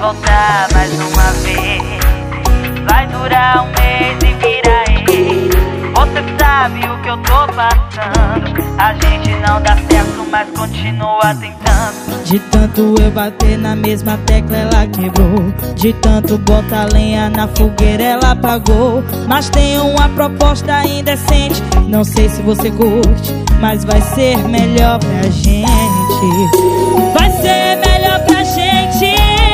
voltar mais uma vez. Vai durar um mês e vira ex. Você sabe o que eu tô passando. A gente não dá certo, mas continua tentando. De tanto eu bater na mesma tecla ela quebrou. De tanto botar lenha na fogueira ela apagou. Mas tem uma proposta indecente, não sei se você curte, mas vai ser melhor pra gente. Vai ser melhor pra gente.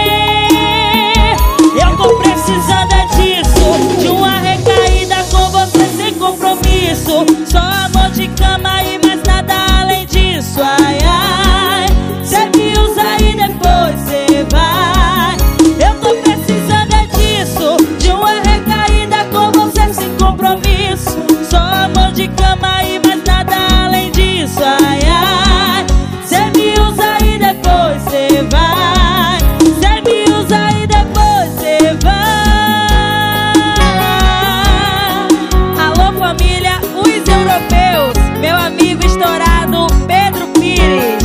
Eu tô precisando é disso, de uma recaída com você sem compromisso. Só amor de cama e mais nada além disso. Ai, ai, cê me usa e depois cê vai. Eu tô precisando é disso, de uma recaída com você sem compromisso. Só amor de cama e mais nada além disso. Ai, ai, cê me usa e depois cê vai. Cê me usa e depois cê vai. Alô família, os europeus, meu amigo estourado Pedro Pires.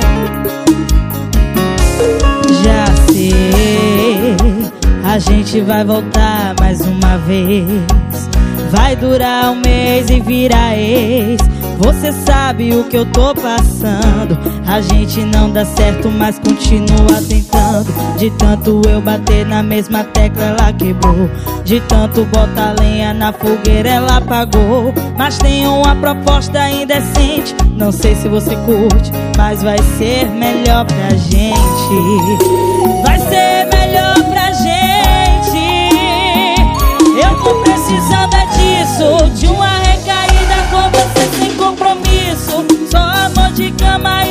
Já sei, a gente vai voltar mais uma vez. Vai durar um mês e vira ex. Você sabe o que eu tô passando. A gente não dá certo, mas continua tentando. De tanto eu bater na mesma tecla ela quebrou. De tanto botar lenha na fogueira ela apagou. Mas tem uma proposta indecente, não sei se você curte, mas vai ser melhor pra gente. Vai ser melhor pra gente. Eu tô precisando é disso, de uma recaída com você sem compromisso. Só amor de cama